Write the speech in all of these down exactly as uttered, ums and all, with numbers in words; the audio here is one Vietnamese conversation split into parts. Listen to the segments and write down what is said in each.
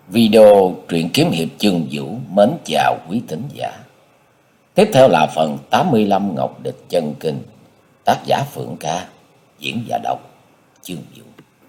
Video truyện kiếm hiệp chương vũ mến chào quý thính giả. Tiếp theo là phần tám mươi lăm Ngọc Địch Chân Kinh, tác giả Phượng Ca, diễn giả đọc chương vũ.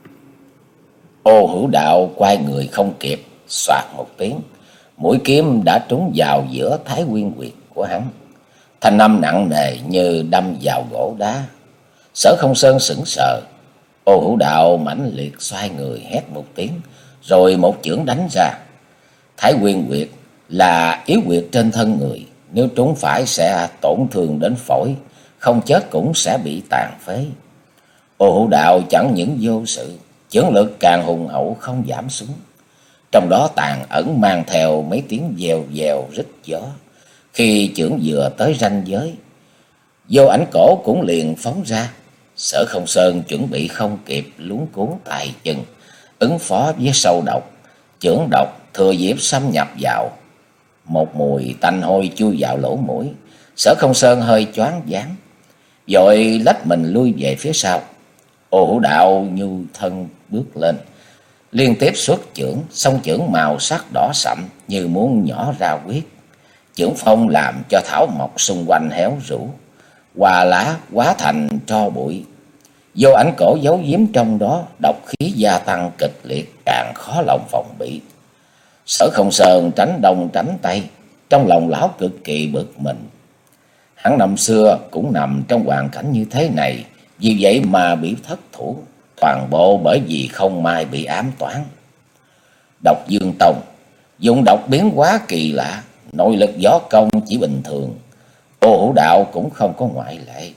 Ô Hữu Đạo quay người không kịp, xoạt một tiếng, mũi kiếm đã trúng vào giữa Thái Nguyên Quyệt của hắn. Thanh âm nặng nề như đâm vào gỗ đá. Sở Không Sơn sững sờ. Ô Hữu Đạo mãnh liệt xoay người hét một tiếng, rồi một chưởng đánh ra. Thái Nguyên Quyệt là yếu quyệt trên thân người, nếu trúng phải sẽ tổn thương đến phổi, không chết cũng sẽ bị tàn phế. Ô Hữu Đạo chẳng những vô sự, chưởng lực càng hùng hậu không giảm xuống. Trong đó tàn ẩn mang theo mấy tiếng dèo dèo rít gió. Khi chưởng vừa tới ranh giới, Vô Ảnh Cổ cũng liền phóng ra. Sở Không Sơn chuẩn bị không kịp, luống cuốn tay chân ứng phó với sâu độc. Chưởng độc thừa dịp xâm nhập vào, một mùi tanh hôi chui vào lỗ mũi. Sở Không Sơn hơi choáng váng, vội lách mình lui về phía sau. Ô Hữu Đạo nhu thân bước lên, liên tiếp xuất chưởng, song chưởng màu sắc đỏ sậm như muốn nhỏ ra huyết. Chưởng phong làm cho thảo mộc xung quanh héo rũ, hoa lá hóa thành tro bụi. Vô Ảnh Cổ giấu giếm trong đó, độc khí gia tăng kịch liệt, càng khó lòng phòng bị. Sở Không Sơn tránh đông tránh tây, trong lòng lão cực kỳ bực mình. Hắn năm xưa cũng nằm trong hoàn cảnh như thế này, vì vậy mà bị thất thủ, toàn bộ bởi vì không may bị ám toán. Độc Dương Tông dùng độc biến hóa kỳ lạ, nội lực võ công chỉ bình thường. Ô Hữu Đạo cũng không có ngoại lệ.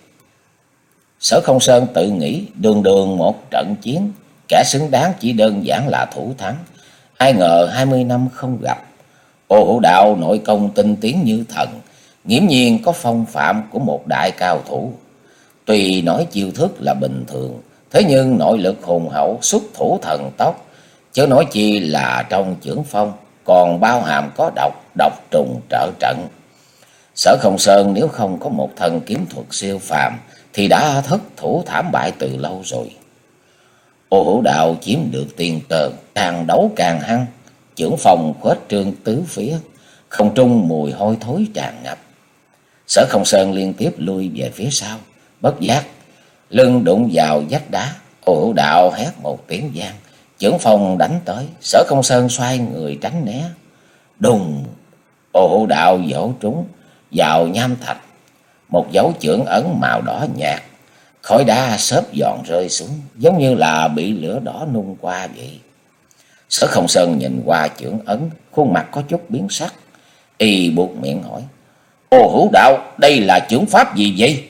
Sở Không Sơn tự nghĩ đường đường một trận chiến, kẻ xứng đáng chỉ đơn giản là thủ thắng. Ai ngờ hai mươi năm không gặp, Ô Hữu Đạo nội công tinh tiến như thần, nghiễm nhiên có phong phạm của một đại cao thủ. Tuy nói chiêu thức là bình thường, thế nhưng nội lực hùng hậu, xuất thủ thần tốc, chớ nói chi là trong chưởng phong còn bao hàm có độc, độc trùng trợ trận. Sở Không Sơn nếu không có một thân kiếm thuật siêu phàm thì đã thất thủ thảm bại từ lâu rồi. Ô Hữu Đạo chiếm được tiền cờ, càng đấu càng hăng, chưởng phong khuếch trương tứ phía, không trung mùi hôi thối tràn ngập. Sở Không Sơn liên tiếp lui về phía sau, bất giác lưng đụng vào vách đá. Ô Hữu Đạo hét một tiếng vang, chưởng phong đánh tới. Sở Không Sơn xoay người tránh né. Đùng! Ô Hữu Đạo vỗ trúng vào nham thạch, một dấu chưởng ấn màu đỏ nhạt, khói đá xốp giòn rơi xuống, giống như là bị lửa đỏ nung qua vậy. Sở Không Sơn nhìn qua chưởng ấn, khuôn mặt có chút biến sắc, y buột miệng hỏi: Ô Hữu Đạo, đây là chưởng pháp gì vậy?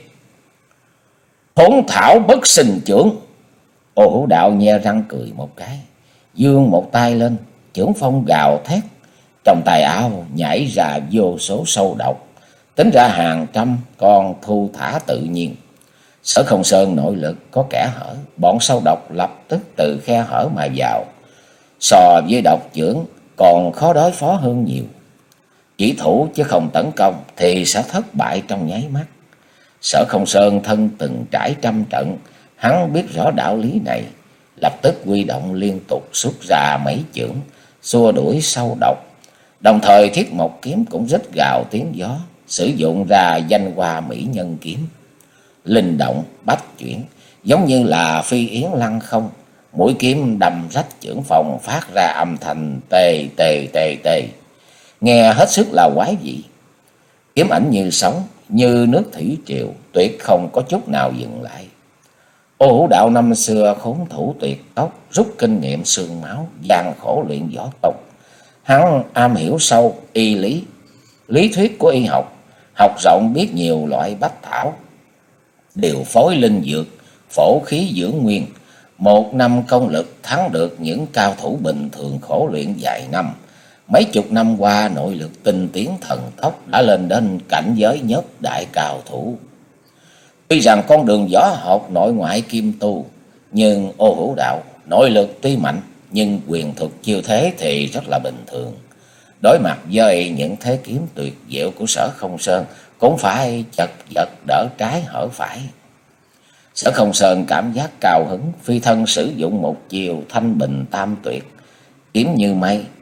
Thốn thảo bất sinh chưởng. Ô Hữu Đạo nhe răng cười một cái, giương một tay lên, chưởng phong gào thét, trong tay áo nhảy ra vô số sâu độc, tính ra hàng trăm con thu thả tự nhiên. Sở Không Sơn nội lực có kẽ hở, bọn sâu độc lập tức từ khe hở mà vào. So với độc chưởng còn khó đối phó hơn nhiều. Chỉ thủ chứ không tấn công thì sẽ thất bại trong nháy mắt. Sở Không Sơn thân từng trải trăm trận, hắn biết rõ đạo lý này, lập tức huy động liên tục xuất ra mấy chưởng xua đuổi sâu độc. Đồng thời Thiết Mộc kiếm cũng rít gào tiếng gió, sử dụng ra danh hoa mỹ nhân kiếm, linh động bách chuyển, giống như là phi yến lăng không. Mũi kiếm đâm rách chưởng phong phát ra âm thanh tê tê tê tê, nghe hết sức là quái dị. Kiếm ảnh như sóng, như nước thủy triều, tuyệt không có chút nào dừng lại. Ô Hữu Đạo năm xưa khốn thủ tuyệt tốc, rút kinh nghiệm xương máu, gian khổ luyện võ công. Hắn am hiểu sâu y lý, lý thuyết của y học, học rộng biết nhiều loại bách thảo, điều phối linh dược, phổ khí dưỡng nguyên. Một năm công lực thắng được những cao thủ bình thường khổ luyện vài năm. Mấy chục năm qua nội lực tinh tiến thần tốc, đã lên đến cảnh giới nhất đại cao thủ. Tuy rằng con đường võ học nội ngoại kim tu, nhưng Ô Hữu Đạo nội lực tuy mạnh, nhưng quyền thuật chiêu thế thì rất là bình thường. Đối mặt với những thế kiếm tuyệt diệu của Sở Không Sơn, cũng phải chật vật đỡ trái hở phải. Sở Không Sơn cảm giác cao hứng, phi thân sử dụng một chiều thanh bình tam tuyệt, kiếm như mây,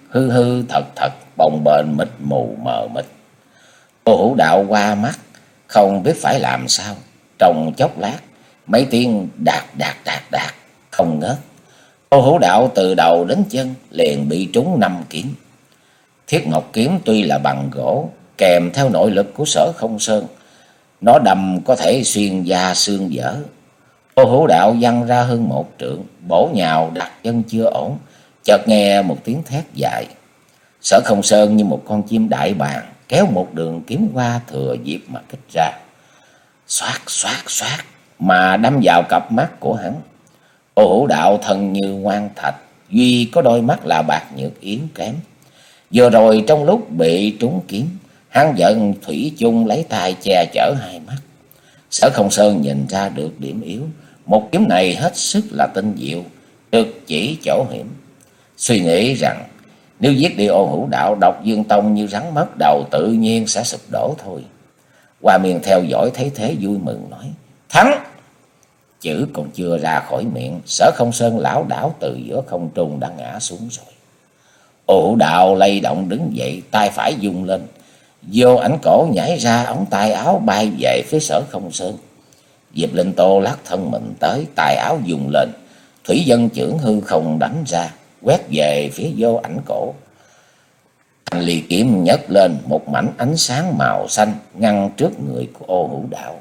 hư hư thật thật, bồng bềnh mịt mù mờ mịt. Ô Hữu Đạo qua mắt, không biết phải làm sao. Trong chốc lát, mấy tiếng đạc đạc đạc đạc không ngớt. Ô Hữu Đạo từ đầu đến chân liền bị trúng năm kiếm. Thiết Ngọc kiếm tuy là bằng gỗ, kèm theo nội lực của Sở Không Sơn, nó đâm có thể xuyên da xương dở. Ô Hữu Đạo văng ra hơn một trượng, bổ nhào đặt chân chưa ổn, chợt nghe một tiếng thét dài. Sở Không Sơn như một con chim đại bàng kéo một đường kiếm qua, thừa dịp mà kích ra. Xoát xoát xoát mà đâm vào cặp mắt của hắn. Ô Hữu Đạo thân như ngoan thạch, duy có đôi mắt là bạc nhược yếu kém. Vừa rồi trong lúc bị trúng kiếm, hắn giận thủy chung lấy tay che chở hai mắt. Sở Không Sơn nhìn ra được điểm yếu, một kiếm này hết sức là tinh diệu, trực chỉ chỗ hiểm. Suy nghĩ rằng nếu giết đi Ô Hữu Đạo, Độc Dương Tông như rắn mất đầu tự nhiên sẽ sụp đổ thôi. Hoa Miên theo dõi thấy thế vui mừng nói: Thắng! Chữ còn chưa ra khỏi miệng, Sở Không Sơn lảo đảo từ giữa không trung đã ngã xuống rồi. Ô Hữu Đạo lay động đứng dậy, tay phải vung lên, vô ảnh cổ nhảy ra, ống tay áo bay về phía Sở Không Sơn. Diệp Linh Tô lắc thân mình tới, tay áo dùng lên, thủy dân chưởng hư không đánh ra, quét về phía vô ảnh cổ. Thanh ly kiếm nhấc lên, một mảnh ánh sáng màu xanh ngăn trước người của Ô Hữu Đạo.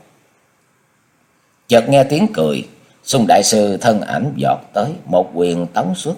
Chợt nghe tiếng cười, Xung đại sư thân ảnh vọt tới, một quyền tống xuất,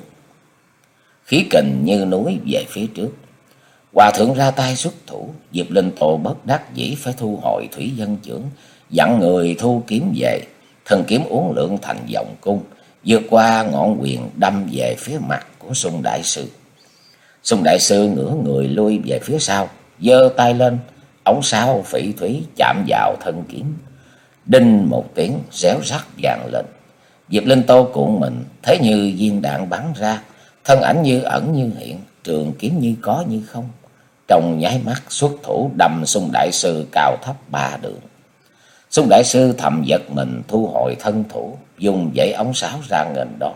khí kình như núi về phía trước. Hòa thượng ra tay xuất thủ, Diệp Linh Tô bất đắc dĩ phải thu hồi thủy dân chưởng, dặn người thu kiếm về. Thần kiếm uốn lượn thành vòng cung, vượt qua ngọn quyền đâm về phía mặt của Xung đại sư. Xung đại sư ngửa người lui về phía sau, giơ tay lên, ống sáo phỉ thủy chạm vào thân kiếm. Đinh một tiếng réo rắt vang lên. Diệp Linh Tô cuộn mình, thấy như viên đạn bắn ra, thân ảnh như ẩn như hiện, trường kiếm như có như không. Trong nháy mắt xuất thủ đâm Xung đại sư cao thấp ba đường. Xung đại sư thầm giật mình, thu hồi thân thủ, dùng dãy ống sáo ra nghênh đón.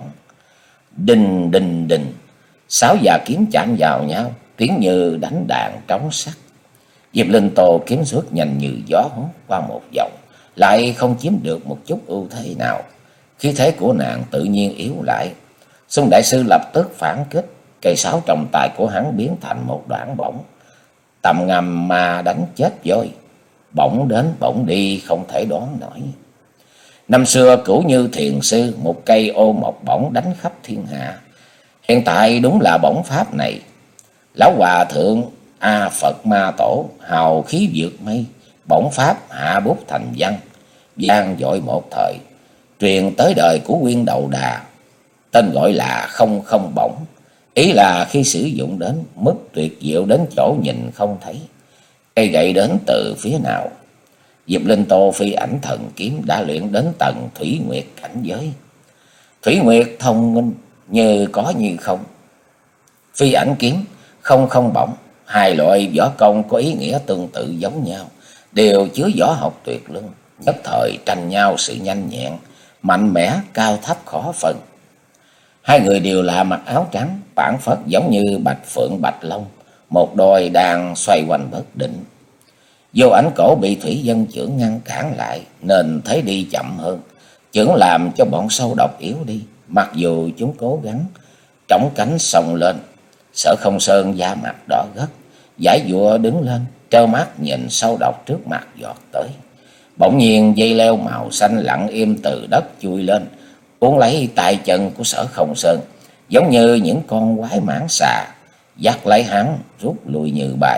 Đinh đinh đinh, sáo và kiếm chạm vào nhau, tiếng như đánh đàn trống sắt. Diệp Linh Tô kiếm xuất nhanh như gió hốt qua một vòng, lại không chiếm được một chút ưu thế nào. Khí thế của nàng tự nhiên yếu lại. Xung đại sư lập tức phản kích, cây sáo trong tay của hắn biến thành một đoạn bổng, tầm ngầm mà đánh chết voi. Bỗng đến bỗng đi không thể đoán nổi. Năm xưa Cửu Như thiền sư một cây ô một bổng đánh khắp thiên hạ. Hiện tại đúng là bổng pháp này. Lão hòa thượng A Phật Ma Tổ hào khí vượt mây, bổng pháp hạ bút thành văn, vang dội một thời, truyền tới đời của Nguyên Đầu Đà. Tên gọi là không không bổng, ý là khi sử dụng đến mức tuyệt diệu đến chỗ nhìn không thấy. Cây gậy đến từ phía nào? Diệp Linh Tô phi ảnh thần kiếm đã luyện đến tầng thủy nguyệt cảnh giới. Thủy nguyệt thông minh như có như không. Phi ảnh kiếm, không không bổng, hai loại võ công có ý nghĩa tương tự giống nhau, đều chứa võ học tuyệt luân, nhất thời tranh nhau sự nhanh nhẹn, mạnh mẽ, cao thấp khó phân. Hai người đều là mặc áo trắng, phảng phất giống như bạch phượng bạch long, một đôi đang xoay quanh bất định. Vô ảnh cổ bị thủy dân chưởng ngăn cản lại, nên thấy đi chậm hơn, chưởng làm cho bọn sâu độc yếu đi. Mặc dù chúng cố gắng trống cánh xông lên, Sở Không Sơn da mặt đỏ gắt, giải dụa đứng lên, trơ mắt nhìn sâu độc trước mặt giọt tới. Bỗng nhiên dây leo màu xanh lặng im từ đất chui lên, cuốn lấy tay chân của Sở Không Sơn, giống như những con quái mãng xà, dắt lấy hắn rút lui như bài.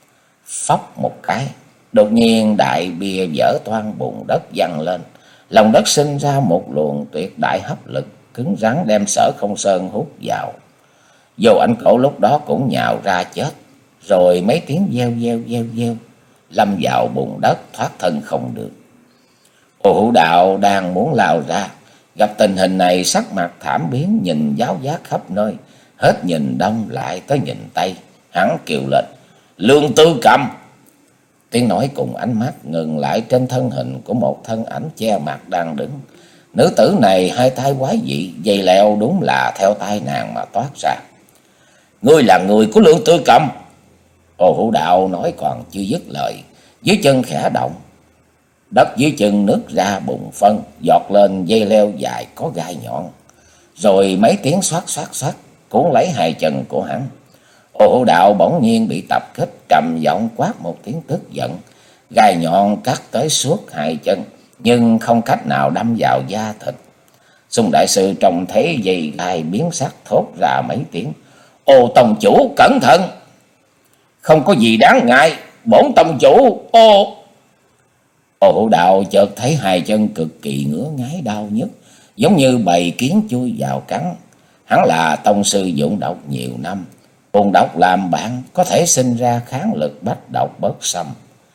Phốc một cái, đột nhiên đại bia vỡ toang, bùn đất văng lên, lòng đất sinh ra một luồng tuyệt đại hấp lực cứng rắn đem Sở Không Sơn hút vào. Vô ảnh cổ lúc đó cũng nhào ra chết, rồi mấy tiếng gieo gieo gieo gieo lâm vào bùn đất, thoát thân không được. Ô Hữu Đạo đang muốn lao ra, gặp tình hình này sắc mặt thảm biến, nhìn giáo giác khắp nơi, hết nhìn đông lại tới nhìn tây. Hắn kêu lên: Lương Tư Cầm! Tiếng nói cùng ánh mắt ngừng lại trên thân hình của một thân ảnh che mặt đang đứng. Nữ tử này hai tay quái dị, dây leo đúng là theo tay nàng mà toát ra. Ngươi là người của Lương Tư Cầm. Ô Hữu Đạo nói còn chưa dứt lời, dưới chân khẽ động, đất dưới chân nứt ra bùng phân, giọt lên dây leo dài có gai nhọn, rồi mấy tiếng xoát xoát xoát cuốn lấy hai chân của hắn. Ô Hữu Đạo bỗng nhiên bị tập kích, trầm giọng quát một tiếng tức giận. Gai nhọn cắt tới suốt hai chân, nhưng không cách nào đâm vào da thịt. Xung đại sư trông thấy dây gai biến sắc, thốt ra mấy tiếng: Ô tông chủ cẩn thận! Không có gì đáng ngại, bổn tông chủ. Ô Ô Hữu Đạo chợt thấy hai chân cực kỳ ngứa ngáy đau nhức, giống như bầy kiến chui vào cắn. Hắn là tông sư dụng độc nhiều năm, cùng độc làm bạn có thể sinh ra kháng lực bách độc bất xâm.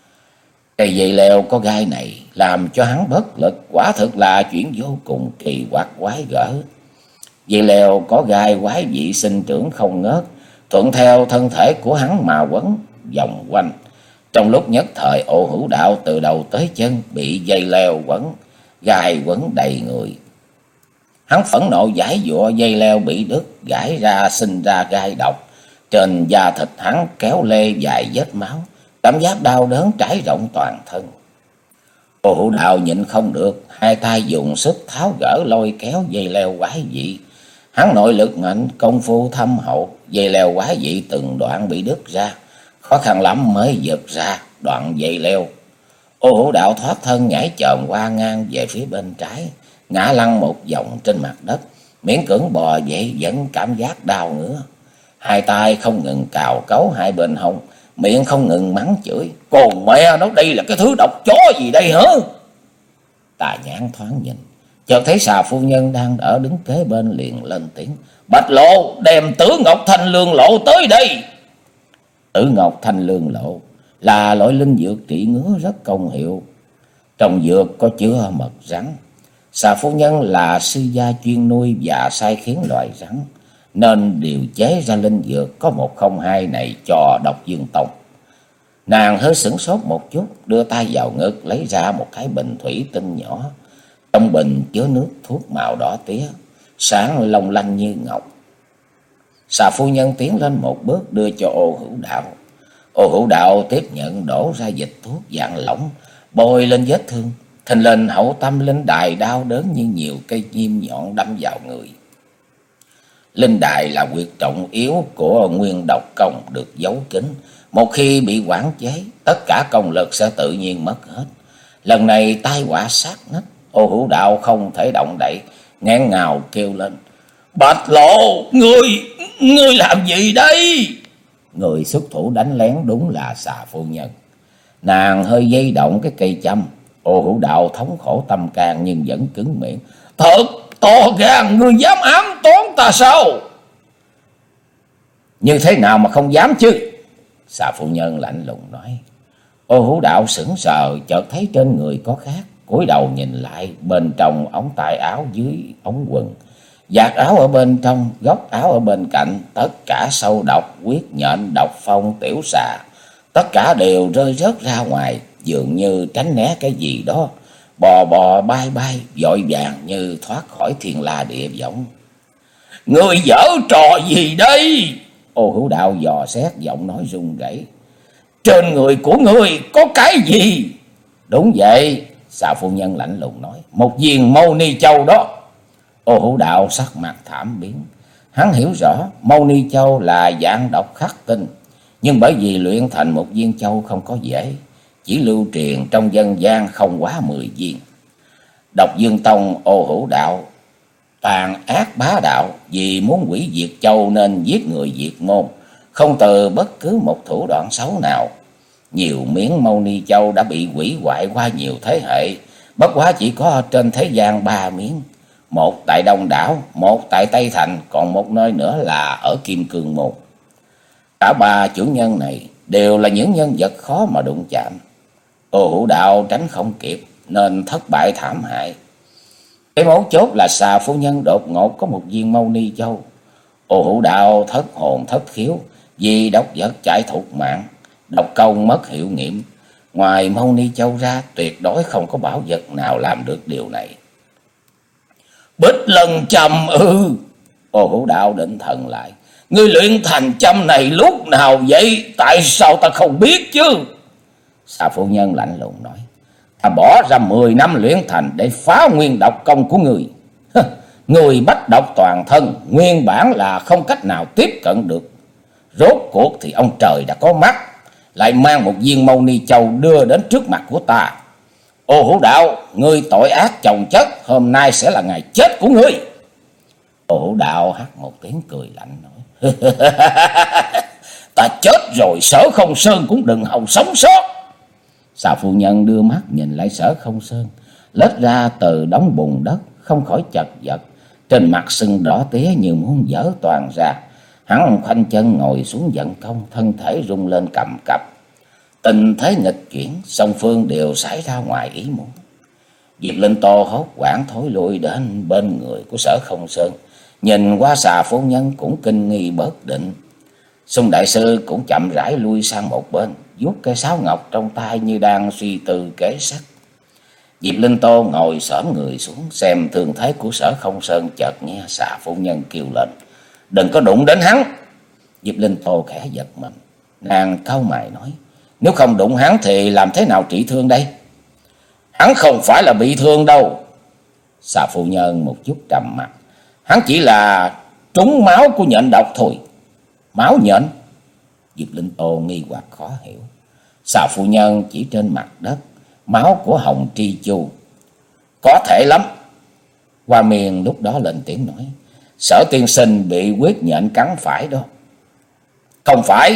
Cây dây leo có gai này làm cho hắn bất lực, quả thực là chuyện vô cùng kỳ quặc quái gở. Dây leo có gai quái dị sinh trưởng không ngớt, thuận theo thân thể của hắn mà quấn vòng quanh. Trong lúc nhất thời, Ô Hữu Đạo từ đầu tới chân bị dây leo quấn, gai quấn đầy người. Hắn phẫn nộ giãy giụa, dây leo bị đứt gãy ra, sinh ra gai độc. Trên da thịt hắn kéo lê dài vết máu, cảm giác đau đớn trải rộng toàn thân. Ô Hữu Đạo nhịn không được, hai tay dùng sức tháo gỡ lôi kéo dây leo quái dị. Hắn nội lực mạnh, công phu thâm hậu, dây leo quái dị từng đoạn bị đứt ra, khó khăn lắm mới giật ra đoạn dây leo. Ô Hữu Đạo thoát thân nhảy chồm qua ngang về phía bên trái, ngã lăn một vòng trên mặt đất, miễn cưỡng bò dậy vẫn cảm giác đau ngứa. Hai tay không ngừng cào cấu hai bên hông, miệng không ngừng mắng chửi: Còn mẹ nó, đây là cái thứ độc chó gì đây hả? Tà Nhãn thoáng nhìn, chợt thấy Xà phu nhân đang ở đứng kế bên, liền lên tiếng: Bạch Lộ, đem Tử Ngọc Thanh Lương Lộ tới đây. Tử Ngọc Thanh Lương Lộ là loại linh dược trị ngứa rất công hiệu. Trong dược có chứa mật rắn. Xà phu nhân là sư gia chuyên nuôi và sai khiến loài rắn, nên điều chế ra linh dược có một không hai này cho Độc Dương Tông. Nàng hơi sửng sốt một chút, đưa tay vào ngực lấy ra một cái bình thủy tinh nhỏ. Trong bình chứa nước thuốc màu đỏ tía, sáng long lanh như ngọc. Xà phu nhân tiến lên một bước đưa cho Ô Hữu Đạo. Ô Hữu Đạo tiếp nhận, đổ ra dịch thuốc dạng lỏng, bôi lên vết thương. Thình lình hậu tâm linh đài đau đớn như nhiều cây chim nhọn đâm vào người. Linh đài là huyệt trọng yếu của nguyên độc công được giấu kín. Một khi bị quản chế, tất cả công lực sẽ tự nhiên mất hết. Lần này tai họa sát nách, Ô Hữu Đạo không thể động đậy, nghẹn ngào kêu lên: Bạch Lộ, ngươi, ngươi làm gì đây? Người xuất thủ đánh lén đúng là Xà phu nhân. Nàng hơi dây động cái cây châm. Ô Hữu Đạo thống khổ tâm can nhưng vẫn cứng miệng: Thật to gan, ngươi dám ám toán ta sao? Như thế nào mà không dám chứ? Xà phu nhân lạnh lùng nói. Ô Hữu Đạo sững sờ, chợt thấy trên người có khác, cúi đầu nhìn lại, bên trong ống tay áo dưới ống quần, vạt áo ở bên trong, góc áo ở bên cạnh, tất cả sâu độc, huyết nhện, độc phong, tiểu xà, tất cả đều rơi rớt ra ngoài, dường như tránh né cái gì đó, bò bò bay bay, vội vàng như thoát khỏi thiên la địa võng. Ngươi giở trò gì đây? Ô Hữu Đạo dò xét, giọng nói run rẩy. Trên người của ngươi có cái gì? Đúng vậy, Xà phu nhân lạnh lùng nói. Một viên Mâu Ni Châu đó. Ô Hữu Đạo sắc mặt thảm biến. Hắn hiểu rõ Mâu Ni Châu là dạng độc khắc tinh, nhưng bởi vì luyện thành một viên châu không có dễ, chỉ lưu truyền trong dân gian không quá mười viên. Độc Dương Tông Ô Hữu Đạo tàn ác bá đạo, vì muốn hủy diệt châu nên giết người diệt môn, không từ bất cứ một thủ đoạn xấu nào. Nhiều miếng Mâu Ni Châu đã bị hủy hoại qua nhiều thế hệ, bất quá chỉ có trên thế gian ba miếng. Một tại Đông Đảo, một tại Tây Thành, còn một nơi nữa là ở Kim Cương Môn. Cả ba chủ nhân này đều là những nhân vật khó mà đụng chạm. Ô Hữu Đạo tránh không kịp nên thất bại thảm hại. Cái mấu chốt là Xà phu nhân đột ngột có một viên Mâu Ni Châu. Ô Hữu Đạo thất hồn thất khiếu, vì độc vật chạy thục mạng, độc công mất hiệu nghiệm. Ngoài Mâu Ni Châu ra, tuyệt đối không có bảo vật nào làm được điều này. Bích Lân Trầm ư? Ô Hữu Đạo định thần lại, Ngươi luyện thành châm này lúc nào vậy? Tại sao ta không biết chứ? Xà phu nhân lạnh lùng nói. Ta bỏ ra mười năm luyện thành để phá nguyên độc công của ngươi. Người bách độc toàn thân, nguyên bản là không cách nào tiếp cận được. Rốt cuộc thì ông trời đã có mắt, lại mang một viên mâu ni châu đưa đến trước mặt của ta. Ô Hữu Đạo, ngươi tội ác chồng chất, hôm nay sẽ là ngày chết của ngươi. Ô Hữu Đạo hắt một tiếng cười lạnh nói. Ta chết rồi Sở Không Sơn cũng đừng hòng sống sót. Xà phu nhân đưa mắt nhìn lại Sở Không Sơn, lết ra từ đống bùn đất, không khỏi chật vật, trên mặt sưng đỏ tía như muốn vỡ toàn ra. Hắn khoanh chân ngồi xuống giận công, thân thể rung lên cầm cập. Tình thế nghịch chuyển, song phương đều xảy ra ngoài ý muốn. Diệp Linh Tô hốt hoảng thối lui đến bên người của Sở Không Sơn, nhìn qua Xà phu nhân cũng kinh nghi bất định. Xung đại sư cũng chậm rãi lui sang một bên, vuốt cây sáo ngọc trong tay như đang suy tư kế sách. Diệp Linh Tô ngồi xổm người xuống xem thương thế của Sở Không Sơn, chợt nghe Xà phu nhân kêu lên. Đừng có đụng đến hắn. Diệp Linh Tô khẽ giật mình, nàng cau mày nói. Nếu không đụng hắn thì làm thế nào trị thương đây? Hắn không phải là bị thương đâu. Xà phu nhân một chút trầm mặt. Hắn chỉ là trúng máu của nhện độc thôi. Máu nhện? Diệp Linh Tô nghi hoặc khó hiểu. Xà phu nhân chỉ trên mặt đất. Máu của Hồng Tri Chu. Có thể lắm. Hoa Miên lúc đó lên tiếng nói. Sở tiên sinh bị huyết nhện cắn phải đó. Không phải.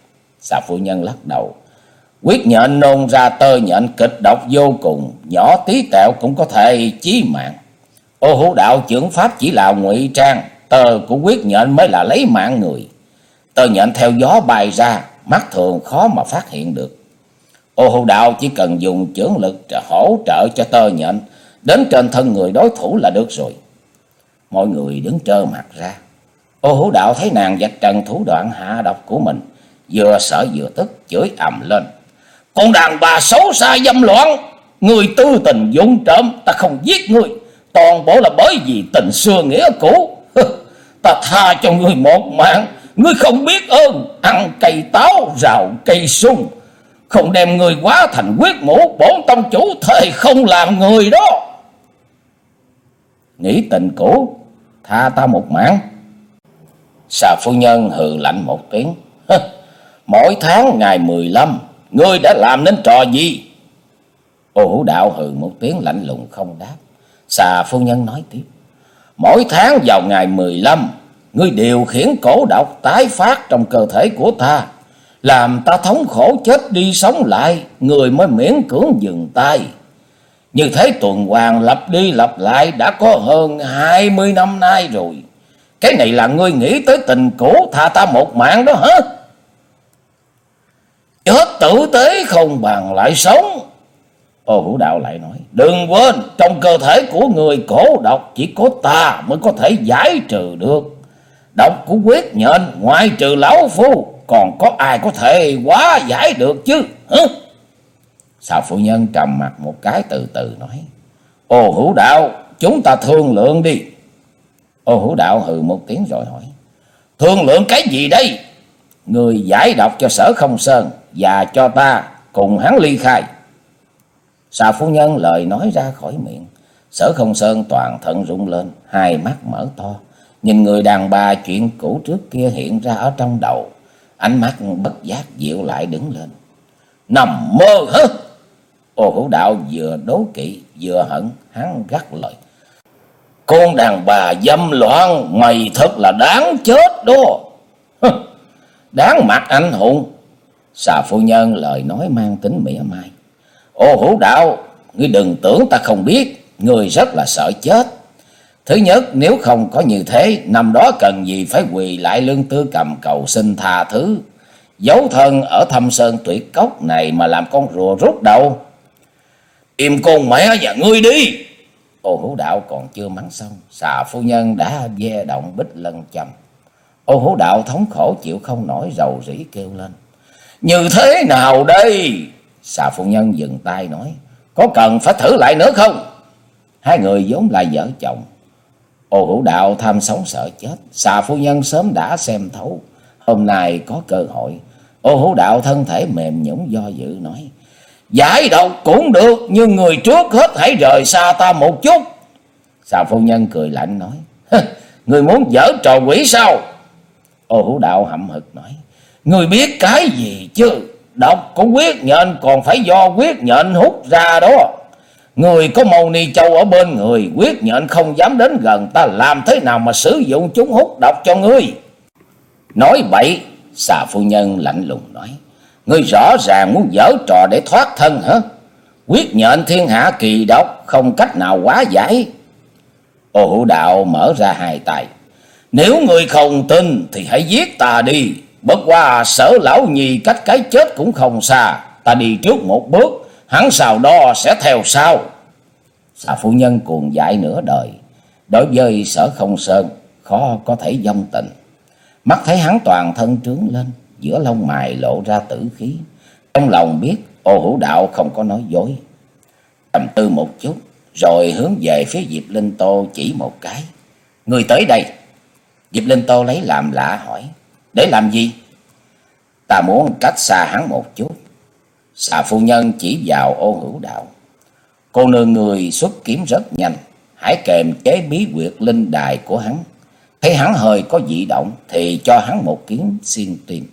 Xà phu nhân lắc đầu. Huyết nhện nôn ra tơ nhện kịch độc vô cùng, nhỏ tí tẹo cũng có thể chí mạng. Ô Hữu Đạo chưởng pháp chỉ là ngụy trang, tơ của huyết nhện mới là lấy mạng người. Tơ nhện theo gió bay ra, mắt thường khó mà phát hiện được. Ô Hữu Đạo chỉ cần dùng chưởng lực hỗ trợ cho tơ nhện đến trên thân người đối thủ là được rồi. Mọi người đứng trơ mặt ra. Ô Hữu Đạo thấy nàng vạch trần thủ đoạn hạ độc của mình, vừa sợ vừa tức, chửi ầm lên. Con đàn bà xấu xa dâm loạn, người tư tình vụng trộm, ta không giết ngươi, toàn bộ là bởi vì tình xưa nghĩa cũ. Ta tha cho ngươi một mạng, ngươi không biết ơn, ăn cây táo rào cây sung, không đem ngươi quá thành huyết mũ, bổn tông chủ thề không làm người đó. Nghĩ tình cũ, tha ta một mạng. Xà phu nhân hừ lạnh một tiếng. Mỗi tháng ngày mười lăm, ngươi đã làm nên trò gì? Ô Hữu Đạo hừ một tiếng lạnh lùng không đáp. Xà phu nhân nói tiếp. Mỗi tháng vào ngày mười lăm, ngươi điều khiển cổ độc tái phát trong cơ thể của ta, làm ta thống khổ chết đi sống lại, người mới miễn cưỡng dừng tay. Như thế tuần hoàn lặp đi lặp lại đã có hơn hai mươi năm nay rồi. Cái này là ngươi nghĩ tới tình cũ tha ta một mạng đó hả? Chết tử tế không bằng lại sống. Ô Hữu Đạo lại nói. Đừng quên, trong cơ thể của người cổ độc chỉ có ta mới có thể giải trừ được. Độc của huyết nhện ngoại trừ lão phu, còn có ai có thể hóa giải được chứ hả? Xà phu nhân trầm mặt một cái từ từ nói. Ô Hữu Đạo, chúng ta thương lượng đi. Ô Hữu Đạo hừ một tiếng rồi hỏi. Thương lượng cái gì đây? Người giải độc cho Sở Không Sơn và cho ta cùng hắn ly khai. Xà phu nhân lời nói ra khỏi miệng, Sở Không Sơn toàn thân rung lên, hai mắt mở to, nhìn người đàn bà chuyện cũ trước kia hiện ra ở trong đầu. Ánh mắt bất giác dịu lại đứng lên. Nằm mơ hả? Ô Hữu Đạo vừa đố kỵ vừa hận, hắn gắt lời. Con đàn bà dâm loạn, mày thật là đáng chết đó. Đáng mặt anh hùng. Xà phu nhân lời nói mang tính mỉa mai. Ô Hữu Đạo, ngươi đừng tưởng ta không biết, ngươi rất là sợ chết. Thứ nhất, nếu không có như thế, năm đó cần gì phải quỳ lại lưng Tư Cầm cầu xin tha thứ, dấu thân ở Thâm Sơn Tuyệt Cốc này mà làm con rùa rút đầu. Im con mẹ và ngươi đi. Ô Hữu Đạo còn chưa mắng xong, Xà phu nhân đã ve động bích lân châm. Ô Hữu Đạo thống khổ chịu không nổi, rầu rĩ kêu lên. Như thế nào đây? Xà phu nhân dừng tay nói. Có cần phải thử lại nữa không? Hai người vốn là vợ chồng. Ô Hữu Đạo tham sống sợ chết, xà phu nhân sớm đã xem thấu. Hôm nay có cơ hội. Ô Hữu Đạo thân thể mềm nhũn do dự nói: Giải độc cũng được, nhưng người trước hết hãy rời xa ta một chút. Xà phu nhân cười lạnh nói: Người muốn giở trò quỷ sao? Ô Hữu Đạo hậm hực nói: Người biết cái gì chứ? Độc của quyết nhện còn phải do quyết nhện hút ra đó. Người có mâu ni châu ở bên người, quyết nhện không dám đến gần, ta làm thế nào mà sử dụng chúng hút độc cho ngươi? Nói bậy. Xà phu nhân lạnh lùng nói: Ngươi rõ ràng muốn giở trò để thoát thân hả? Quyết nhện thiên hạ kỳ độc, không cách nào hóa giải. Ô Hữu Đạo mở ra hai tay: Nếu ngươi không tin thì hãy giết ta đi. Bất qua Sở lão nhì cách cái chết cũng không xa. Ta đi trước một bước, hắn sau đó sẽ theo sau. Xà phu nhân cuồng dại nửa đời, đối với Sở Không Sơn khó có thể vong tình. Mắt thấy hắn toàn thân trướng lên, giữa lông mày lộ ra tử khí. Trong lòng biết Ô Hữu Đạo không có nói dối. Trầm tư một chút rồi hướng về phía Diệp Linh Tô chỉ một cái: Người tới đây. Diệp Linh Tô lấy làm lạ hỏi: Để làm gì? Ta muốn cách xa hắn một chút. Xà phu nhân chỉ vào Ô Hữu Đạo: Cô nương người xuất kiếm rất nhanh, hãy kềm chế bí quyệt linh đài của hắn. Thấy hắn hơi có dị động thì cho hắn một kiếm xuyên tim.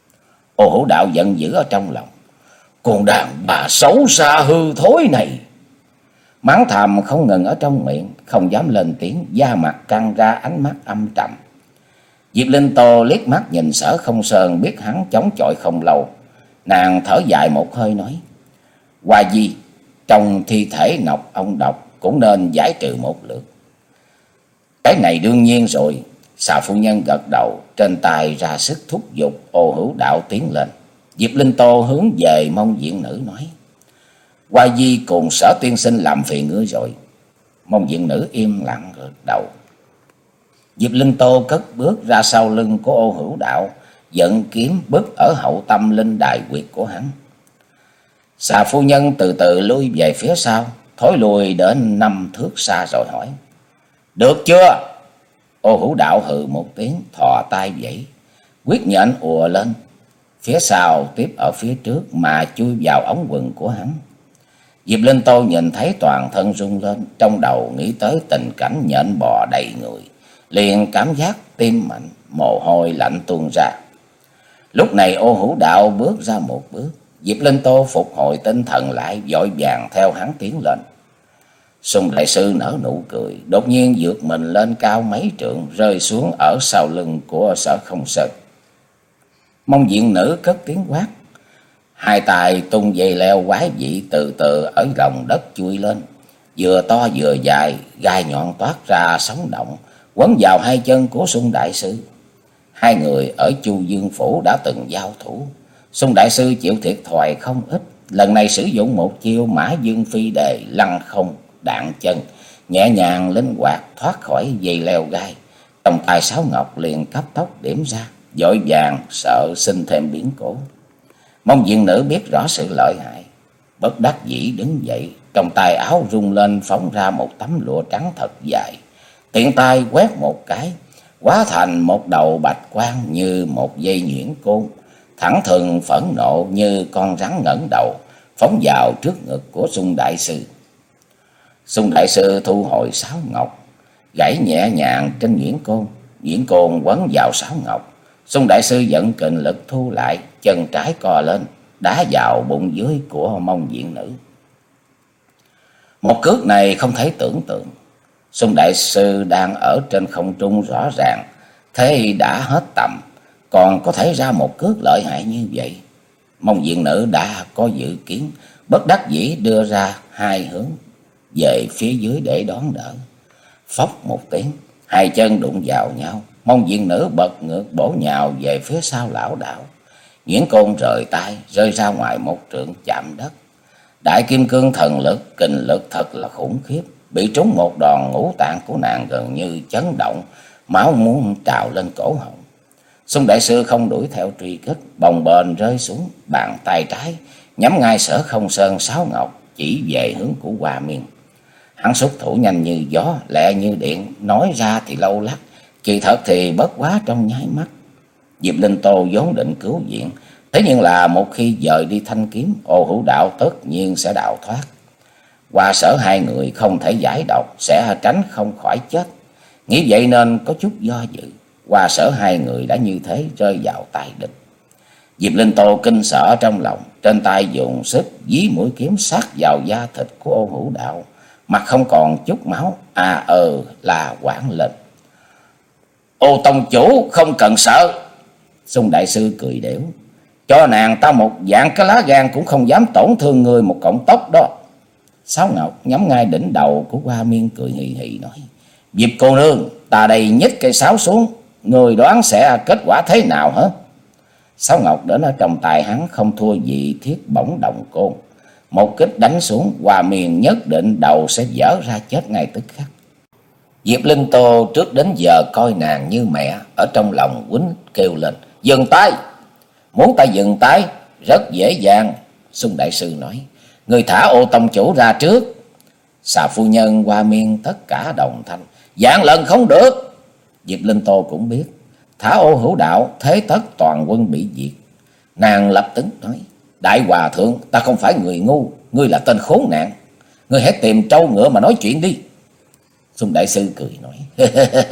Ô Hữu Đạo giận dữ ở trong lòng: Con đàn bà xấu xa hư thối này! Mắng thầm không ngừng ở trong miệng, không dám lên tiếng, da mặt căng ra, ánh mắt âm trầm. Diệp Linh Tô liếc mắt nhìn Sở Không Sơn, biết hắn chống chọi không lâu. Nàng thở dài một hơi nói: Hoa Di, trong thi thể nọc ong độc cũng nên giải trừ một lượt. Cái này đương nhiên rồi. Xà phu nhân gật đầu, trên tay ra sức thúc giục Ô Hữu Đạo tiến lên. Diệp Linh Tô hướng về Mông Diện Nữ nói: Hoa Di cùng Sở tiên sinh làm phiền ngươi rồi. Mông Diện Nữ im lặng gật đầu. Diệp Linh Tô cất bước ra sau lưng của Ô Hữu Đạo, dẫn kiếm bức ở hậu tâm linh đài quyệt của hắn. Xà phu nhân từ từ lui về phía sau, thối lùi đến năm thước xa rồi hỏi: Được chưa? Ô Hữu Đạo hừ một tiếng, thò tay vẫy, quyết nhện ùa lên. Phía sau tiếp ở phía trước mà chui vào ống quần của hắn. Diệp Linh Tô nhìn thấy toàn thân rung lên, trong đầu nghĩ tới tình cảnh nhện bò đầy người, liền cảm giác tim mạnh, mồ hôi lạnh tuôn ra. Lúc này Ô Hữu Đạo bước ra một bước, Diệp Linh Tô phục hồi tinh thần lại, vội vàng theo hắn tiến lên. Sung đại sư nở nụ cười, đột nhiên vượt mình lên cao mấy trượng, rơi xuống ở sau lưng của Sở Không Sơn. Mông Diện Nữ cất tiếng quát, hai tay tung dây leo quái dị từ từ ở lòng đất chui lên, vừa to vừa dài, gai nhọn toát ra sóng động, quấn vào hai chân của Sung đại sư. Hai người ở Chu Dương phủ đã từng giao thủ, Sung đại sư chịu thiệt thòi không ít. Lần này sử dụng một chiêu Mã Dương Phi Đề lăng không đạn chân, nhẹ nhàng linh hoạt thoát khỏi dây leo gai. Trong tay sáo ngọc liền cấp tốc điểm ra, vội vàng sợ sinh thêm biến cố. Mông Diện Nữ biết rõ sự lợi hại, bất đắc dĩ đứng dậy, trong tay áo rung lên phóng ra một tấm lụa trắng thật dài, tiện tay quét một cái, hóa thành một đầu bạch quang như một dây nhuyễn côn, thẳng thừng phẫn nộ như con rắn ngẩng đầu, phóng vào trước ngực của Sung đại sư. Sung đại sư thu hồi sáo ngọc, gảy nhẹ nhàng trên nhuyễn côn, nhuyễn côn quấn vào sáo ngọc. Sung đại sư vận kình lực thu lại, chân trái co lên, đá vào bụng dưới của Mông Diện Nữ. Một cước này không thể tưởng tượng. Sung đại sư đang ở trên không trung rõ ràng, thế đã hết tầm, còn có thể ra một cước lợi hại như vậy. Mông Diện Nữ đã có dự kiến, bất đắc dĩ đưa ra hai hướng về phía dưới để đón đỡ. Phốc một tiếng, hai chân đụng vào nhau, Mông Diện Nữ bật ngược bổ nhào về phía sau lão đạo. Nhuyễn côn rời tay, rơi ra ngoài một trượng chạm đất. Đại kim cương thần lực, kình lực thật là khủng khiếp, bị trúng một đòn, ngũ tạng của nàng gần như chấn động, máu muốn trào lên cổ họng. Sung đại sư không đuổi theo truy kích, bồng bềnh rơi xuống, bàn tay trái nhắm ngay Sở Không Sơn sáo ngọc chỉ về hướng của Hoa Miên. Hắn xuất thủ nhanh như gió, lẹ như điện, nói ra thì lâu lắc, kỳ thật thì bất quá trong nháy mắt. Diệp Linh Tô vốn định cứu viện, thế nhưng là một khi dời đi thanh kiếm, Ô Hữu Đạo tất nhiên sẽ đào thoát. Qua Sở hai người không thể giải độc, sẽ tránh không khỏi chết. Nghĩ vậy nên có chút do dự, Qua Sở hai người đã như thế rơi vào tay địch. Diệp Linh Tô kinh sợ trong lòng, trên tay dùng sức dí mũi kiếm sát vào da thịt của Ô Hữu Đạo, mặt không còn chút máu, à ờ là quảng lên. Ô tông chủ không cần sợ. Xung đại sư cười đểu, cho nàng ta một dạng cái lá gan cũng không dám tổn thương người một cọng tóc đó. Sáo Ngọc nhắm ngay đỉnh đầu của Hoa Miên cười hì hì nói, Diệp cô nương, ta đây nhích cây sáo xuống, người đoán sẽ kết quả thế nào hả? Sáo Ngọc đến ở trong tay hắn không thua gì thiết bổng đồng côn. Một kích đánh xuống, Hoa Miên nhất định đầu sẽ vỡ ra chết ngay tức khắc. Diệp Linh Tô trước đến giờ coi nàng như mẹ, ở trong lòng quýnh kêu lên, dừng tay. Muốn ta dừng tay? Rất dễ dàng. Xung đại sư nói, người thả Ô tông chủ ra trước. Xà phu nhân, Hoa Miên tất cả đồng thanh, vạn lần không được. Diệp Linh Tô cũng biết, thả Ô Hữu Đạo thế tất toàn quân bị diệt. Nàng lập tức nói, đại hòa thượng, ta không phải người ngu, ngươi là tên khốn nạn, ngươi hãy tìm trâu ngựa mà nói chuyện đi. Xung đại sư cười nói,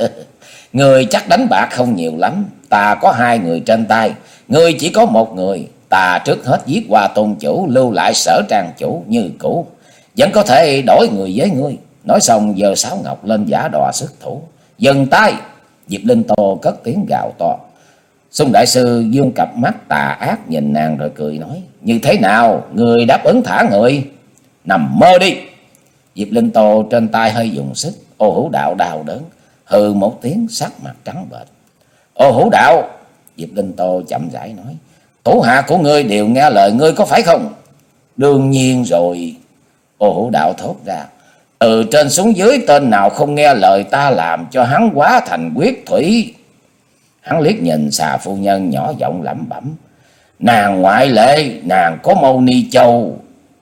người chắc đánh bạc không nhiều lắm, ta có hai người trên tay, ngươi chỉ có một người. Ta trước hết giết Hoa tôn chủ, lưu lại Sở trang chủ như cũ, vẫn có thể đổi người với ngươi. Nói xong giơ Sáo Ngọc lên giả đò xuất thủ. Dừng tay. Diệp Linh Tô cất tiếng gào to. Xung đại sư dương cặp mắt tà ác nhìn nàng rồi cười nói, như thế nào, người đáp ứng thả người? Nằm mơ đi. Diệp Linh Tô trên tay hơi dùng sức, Ô Hữu Đạo đau đớn, hừ một tiếng, sắc mặt trắng bệch. Ô Hữu Đạo, Diệp Linh Tô chậm rãi nói, thủ hạ của ngươi đều nghe lời ngươi có phải không? Đương nhiên rồi. Ô Hữu Đạo thốt ra, từ trên xuống dưới tên nào không nghe lời ta làm cho hắn hóa thành huyết thủy. Hắn liếc nhìn Xà phu nhân nhỏ giọng lẩm bẩm, nàng ngoại lệ, nàng có Mâu Ni Châu.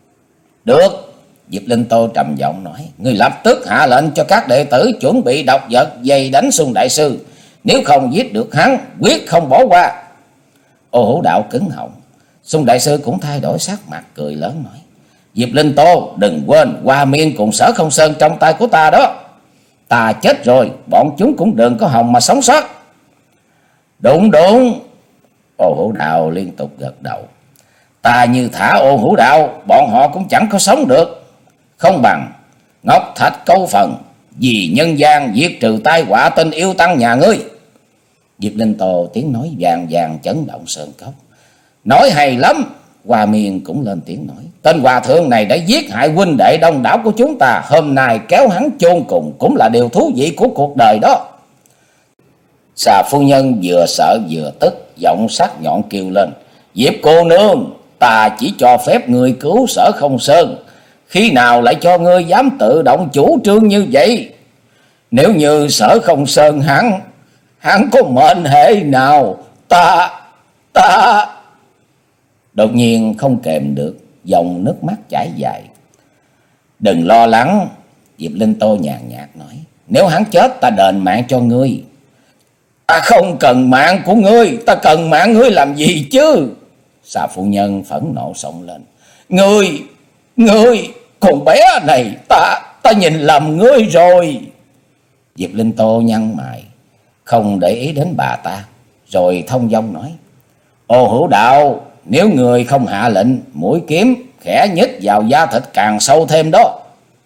Được. Diệp Linh Tô trầm giọng nói, ngươi lập tức hạ lệnh cho các đệ tử chuẩn bị độc vật dày đánh Xung đại sư, nếu không giết được hắn quyết không bỏ qua. Ô Hữu Đạo cứng họng. Xung đại sư cũng thay đổi sắc mặt, cười lớn nói, Diệp Linh Tô, đừng quên Hoa Miên cùng Sở Không Sơn trong tay của ta đó. Ta chết rồi, bọn chúng cũng đừng có hòng mà sống sót. Đúng đúng. Ô Hữu Đạo liên tục gật đầu. Ta như thả Ô Hữu Đạo, bọn họ cũng chẳng có sống được. Không bằng ngọc thạch câu phần, vì nhân gian diệt trừ tai họa tên yêu tăng nhà ngươi. Diệp Linh Tô tiếng nói vàng vàng chấn động sơn cốc. Nói hay lắm. Hoa Miên cũng lên tiếng nói, tên hòa thượng này đã giết hại huynh đệ đông đảo của chúng ta, hôm nay kéo hắn chôn cùng cũng là điều thú vị của cuộc đời đó. Xà phu nhân vừa sợ vừa tức, giọng sắc nhọn kêu lên, Diệp cô nương, ta chỉ cho phép ngươi cứu Sở Không Sơn, khi nào lại cho ngươi dám tự động chủ trương như vậy? Nếu như Sở Không Sơn hắn hắn có mệnh hệ nào, ta ta đột nhiên không kèm được, dòng nước mắt chảy dài. Đừng lo lắng. Diệp Linh Tô nhàn nhạt nói, nếu hắn chết ta đền mạng cho ngươi. Ta không cần mạng của ngươi, ta cần mạng ngươi làm gì chứ? Xà phu nhân phẫn nộ xông lên, ngươi ngươi con bé này, ta ta nhìn lầm ngươi rồi. Diệp Linh Tô nhăn mày, không để ý đến bà ta, rồi thông dong nói, Ô Hữu Đạo, nếu người không hạ lệnh, mũi kiếm khẽ nhích vào da thịt càng sâu thêm đó.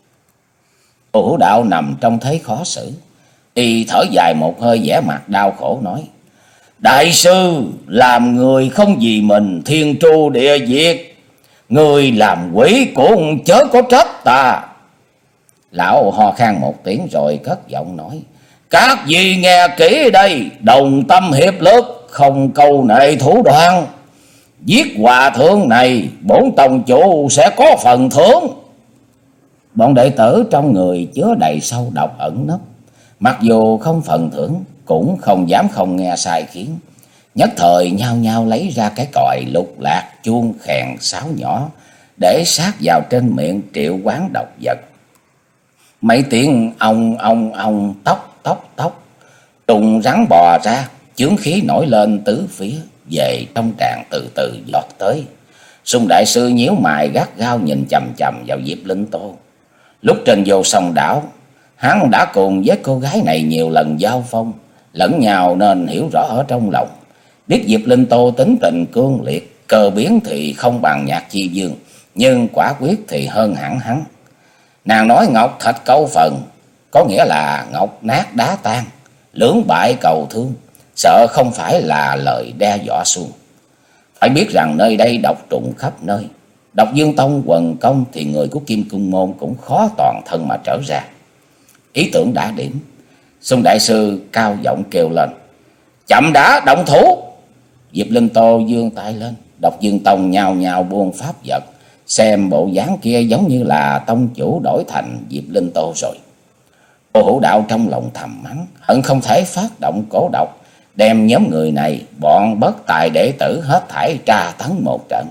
Ô Hữu Đạo nằm trong thế khó xử, y thở dài một hơi, vẻ mặt đau khổ nói, đại sư, làm người không vì mình thiên tru địa diệt, người làm quỷ cũng chớ có trách ta. Lão ho khan một tiếng rồi cất giọng nói, các vị nghe kỹ đây, đồng tâm hiệp lực, không câu nệ thủ đoạn, giết hòa thượng này, bổn tông chủ sẽ có phần thưởng. Bọn đệ tử trong người chứa đầy sâu độc ẩn nấp, mặc dù không phần thưởng cũng không dám không nghe sai khiến, nhất thời nhao nhao lấy ra cái còi lục lạc, chuông khèn sáo nhỏ để sát vào trên miệng triệu quán độc vật. Mấy tiếng ong ong ong tóc tóc tóc, trùng rắn bò ra, chướng khí nổi lên tứ phía, về trong tràng từ từ giọt tới. Sung đại sư nhíu mày gắt gao nhìn chằm chằm vào Diệp Linh Tô. Lúc trên Vô Song Đảo, hắn đã cùng với cô gái này nhiều lần giao phong lẫn nhau nên hiểu rõ ở trong lòng. Biết Diệp Linh Tô tính tình cương liệt, cơ biến thì không bằng Nhạc Chi Dương, nhưng quả quyết thì hơn hẳn hắn. Nàng nói ngọc thạch câu phần, có nghĩa là ngọc nát đá tan, lưỡng bại cầu thương, sợ không phải là lời đe dọa suông. Phải biết rằng nơi đây độc trùng khắp nơi, Độc Dương Tông quần công thì người của Kim Cung Môn cũng khó toàn thân mà trở ra. Ý tưởng đã điểm, Sung đại sư cao giọng kêu lên: chậm đã, động thủ! Diệp Linh Tô giương tay lên, Độc Dương Tông nhào nhào buông pháp vật. Xem bộ dáng kia giống như là tông chủ đổi thành Diệp Linh Tô rồi. Ô Hữu Đạo trong lòng thầm mắng, hận không thể phát động cổ độc, đem nhóm người này, bọn bất tài đệ tử hết thảy tra tấn một trận.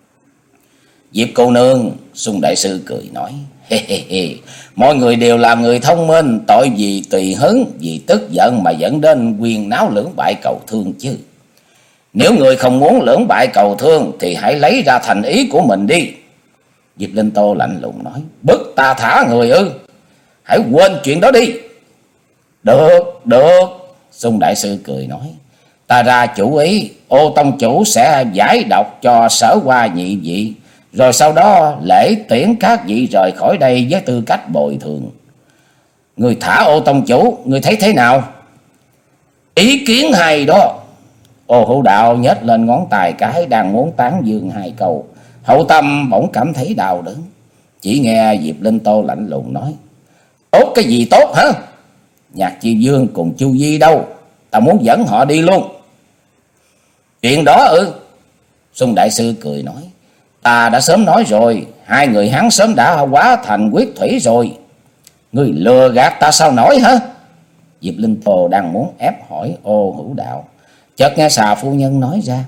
Diệp cô nương, Sung đại sư cười nói: He he he, mọi người đều là người thông minh, tội gì tùy hứng, vì tức giận mà dẫn đến quyền náo lưỡng bại cầu thương chứ. Nếu người không muốn lưỡng bại cầu thương thì hãy lấy ra thành ý của mình đi. Diệp Linh Tô lạnh lùng nói: bức ta thả người ư? Hãy quên chuyện đó đi. Được, được, Sung đại sư cười nói: ta ra chủ ý, Ô tông chủ sẽ giải độc cho Sở Hoa nhị vị, rồi sau đó lễ tiễn các vị rời khỏi đây với tư cách bồi thường. Người thả Ô tông chủ, người thấy thế nào? Ý kiến hay đó. Ô Hữu Đạo nhếch lên ngón tay cái, đang muốn tán dương hai câu, hậu tâm bỗng cảm thấy đau đớn. Chỉ nghe Diệp Linh Tô lạnh lùng nói: tốt cái gì tốt hả? Nhạc Chi Dương cùng Chu Di đâu? Ta muốn dẫn họ đi luôn. Chuyện đó ư? Sung đại sư cười nói: ta đã sớm nói rồi, hai người hắn sớm đã hóa thành quyết thủy rồi. Ngươi lừa gạt ta sao nổi hả? Diệp Linh Tô đang muốn ép hỏi Ô Hữu Đạo, chợt nghe Xà phu nhân nói ra: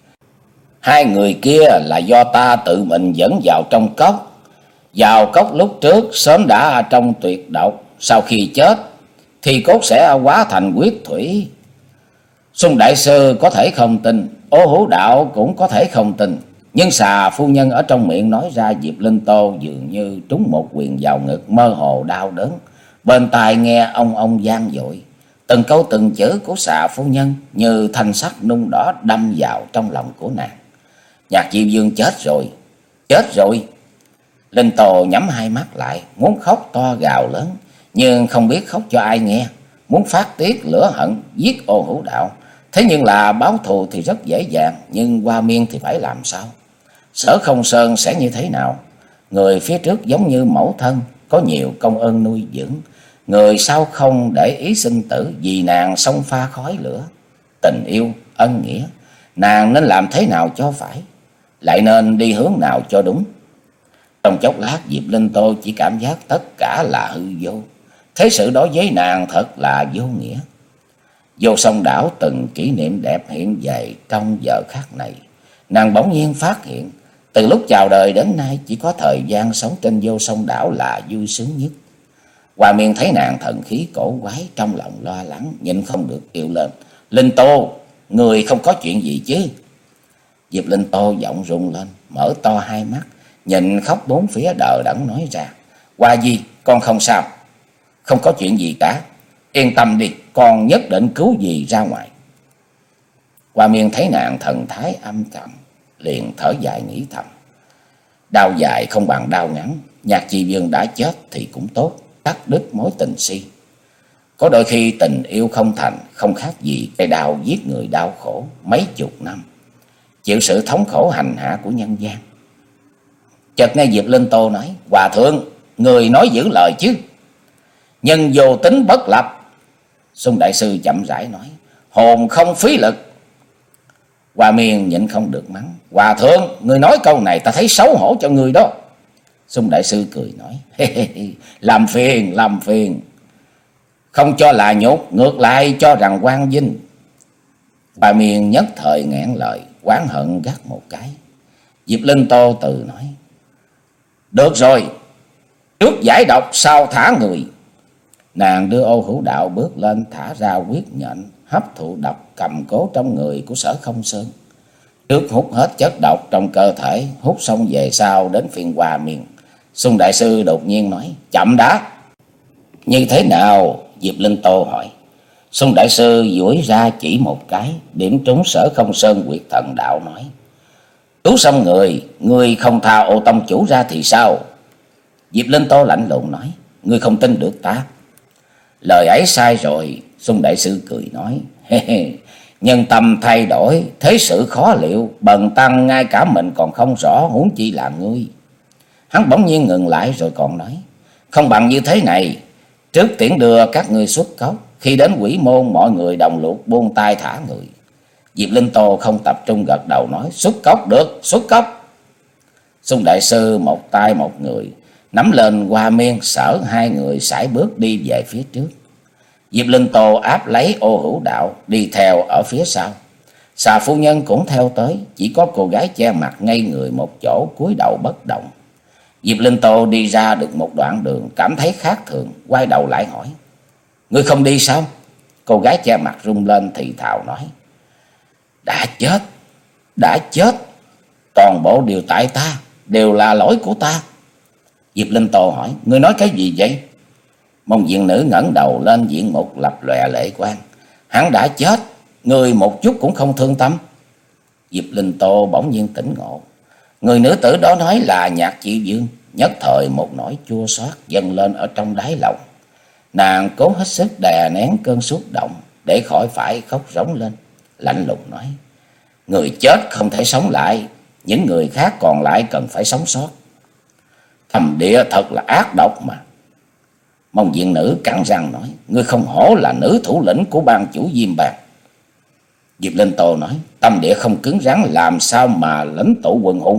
hai người kia là do ta tự mình dẫn vào trong cốc. Vào cốc lúc trước sớm đã trong tuyệt độc, sau khi chết thì cốt sẽ hóa thành quyết thủy. Sung đại sư có thể không tin, Ô Hữu Đạo cũng có thể không tin, nhưng Xà phu nhân ở trong miệng nói ra, Diệp Linh Tô dường như trúng một quyền vào ngực, mơ hồ đau đớn. Bên tai nghe ông ông vang dội, từng câu từng chữ của Xà phu nhân như thanh sắt nung đỏ đâm vào trong lòng của nàng. Nhạc Diệu Dương chết rồi, chết rồi. Linh Tô nhắm hai mắt lại, muốn khóc to gào lớn, nhưng không biết khóc cho ai nghe, muốn phát tiết lửa hận giết Ô Hữu Đạo. Thế nhưng là báo thù thì rất dễ dàng, nhưng Hoa Miên thì phải làm sao? Sở Không Sơn sẽ như thế nào? Người phía trước giống như mẫu thân, có nhiều công ơn nuôi dưỡng, người sau không để ý sinh tử vì nàng xông pha khói lửa. Tình yêu, ân nghĩa, nàng nên làm thế nào cho phải, lại nên đi hướng nào cho đúng? Trong chốc lát Diệp Linh Tô chỉ cảm giác tất cả là hư vô, thế sự đối với nàng thật là vô nghĩa. Vô Song Đảo từng kỷ niệm đẹp hiện về trong giờ khắc này. Nàng bỗng nhiên phát hiện, từ lúc chào đời đến nay chỉ có thời gian sống trên Vô Song Đảo là vui sướng nhất. Hoa Miên thấy nàng thần khí cổ quái, trong lòng lo lắng, nhịn không được kêu lên: Linh Tô, người không có chuyện gì chứ? Diệp Linh Tô giọng rung lên, mở to hai mắt, nhìn khóc bốn phía đờ đẫn nói ra: Hoa Di, con không sao, không có chuyện gì cả, yên tâm đi, con nhất định cứu dì ra ngoài. Hoa Miên thấy nàng thần thái âm trầm, liền thở dài nghĩ thầm: đau dài không bằng đau ngắn, Nhạc Chi Dương đã chết thì cũng tốt, cắt đứt mối tình si. Có đôi khi tình yêu không thành, không khác gì cây đao giết người đau khổ mấy chục năm, chịu sự thống khổ hành hạ của nhân gian. Chợt nghe Diệp Linh Tô nói: Hòa thượng, người nói giữ lời chứ? Nhân vô tính bất lập. Sung đại sư chậm rãi nói: hồn không phí lực. Hoa Miên nhịn không được mắng: Hòa thượng, người nói câu này ta thấy xấu hổ cho người đó. Sung đại sư cười nói: làm phiền, làm phiền. Không cho là nhục, ngược lại cho rằng quang vinh. Hoa Miên nhất thời nghẹn lời, oán hận gắt một cái. Diệp Linh Tô từ nói: được rồi, Trước giải độc sau thả người. Nàng đưa Ô Hữu Đạo bước lên, thả ra huyết nhện hấp thụ độc cầm cố trong người của Sở Không Sơn. Trước hút hết chất độc trong cơ thể, hút xong về sau đến phiên Hoa Miên. Xung đại sư đột nhiên nói: chậm đã. Như thế nào? Diệp Linh Tô hỏi. Xung đại sư duỗi ra chỉ một cái, điểm trúng Sở Không Sơn huyệt thần đạo, nói: cứu xong người, ngươi không tha Ô tông chủ ra thì sao? Diệp Linh Tô lạnh lùng nói: ngươi không tin được ta? Lời ấy sai rồi. Xung đại sư cười nói: he he, nhân tâm thay đổi, thế sự khó liệu, bần tăng ngay cả mình còn không rõ, huống chi là ngươi. Hắn bỗng nhiên ngừng lại rồi còn nói: không bằng như thế này, trước tiễn đưa các ngươi xuất cốc, khi đến Quỷ Môn mọi người đồng loạt buông tay thả người. Diệp Linh Tô không tập trung gật đầu nói: xuất cốc được, xuất cốc. Xung đại sư một tay một người nắm lên Hoa Miên, Sở hai người sải bước đi về phía trước. Diệp Linh Tô áp lấy Ô Hữu Đạo đi theo ở phía sau. Xà phu nhân cũng theo tới, chỉ có cô gái che mặt ngây người một chỗ, cúi đầu bất động. Diệp Linh Tô đi ra được một đoạn đường, cảm thấy khác thường, quay đầu lại hỏi: ngươi không đi sao? Cô gái che mặt rung lên thì thào nói: đã chết, đã chết, toàn bộ đều tại ta, đều là lỗi của ta. Diệp Linh Tô hỏi: ngươi nói cái gì vậy? Mông diện nữ ngẩng đầu lên, diện mục lập lòe lệ quang. Hắn đã chết, ngươi một chút cũng không thương tâm? Diệp Linh Tô bỗng nhiên tỉnh ngộ. Người nữ tử đó nói là Nhạc Chỉ Dương. Nhất thời một nỗi chua xót dâng lên ở trong đáy lòng. Nàng cố hết sức đè nén cơn xúc động để khỏi phải khóc rống lên, lạnh lùng nói: người chết không thể sống lại, những người khác còn lại cần phải sống sót. Thầm địa thật là ác độc mà. Mông diện nữ cắn răng nói: ngươi không hổ là nữ thủ lĩnh của bang chủ Diêm Bang. Diệp Linh Tô nói: tâm địa không cứng rắn, làm sao mà lãnh tụ quần hùng?